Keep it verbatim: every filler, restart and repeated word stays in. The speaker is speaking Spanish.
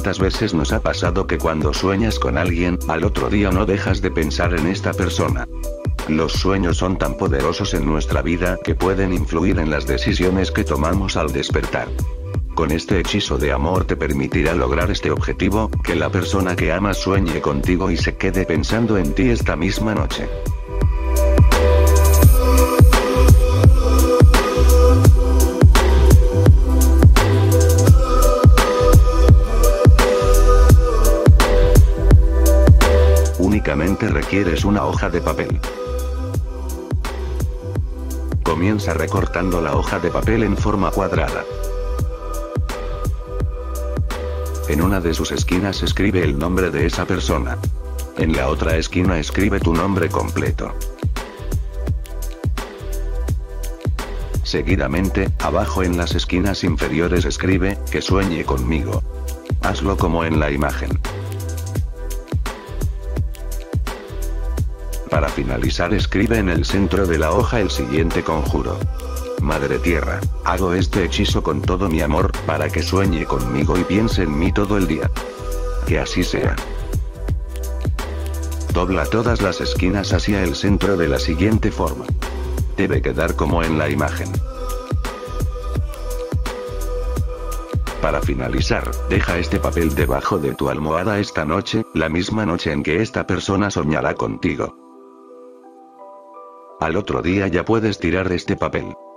¿Cuántas veces nos ha pasado que cuando sueñas con alguien, al otro día no dejas de pensar en esta persona? Los sueños son tan poderosos en nuestra vida que pueden influir en las decisiones que tomamos al despertar. Con este hechizo de amor te permitirá lograr este objetivo, que la persona que amas sueñe contigo y se quede pensando en ti esta misma noche. Únicamente requieres una hoja de papel. Comienza recortando la hoja de papel en forma cuadrada. En una de sus esquinas escribe el nombre de esa persona. En la otra esquina escribe tu nombre completo. Seguidamente, abajo en las esquinas inferiores escribe, que sueñe conmigo. Hazlo como en la imagen. Para finalizar escribe en el centro de la hoja el siguiente conjuro. Madre Tierra, hago este hechizo con todo mi amor, para que sueñe conmigo y piense en mí todo el día. Que así sea. Dobla todas las esquinas hacia el centro de la siguiente forma. Debe quedar como en la imagen. Para finalizar, deja este papel debajo de tu almohada esta noche, la misma noche en que esta persona soñará contigo. Al otro día ya puedes tirar este papel.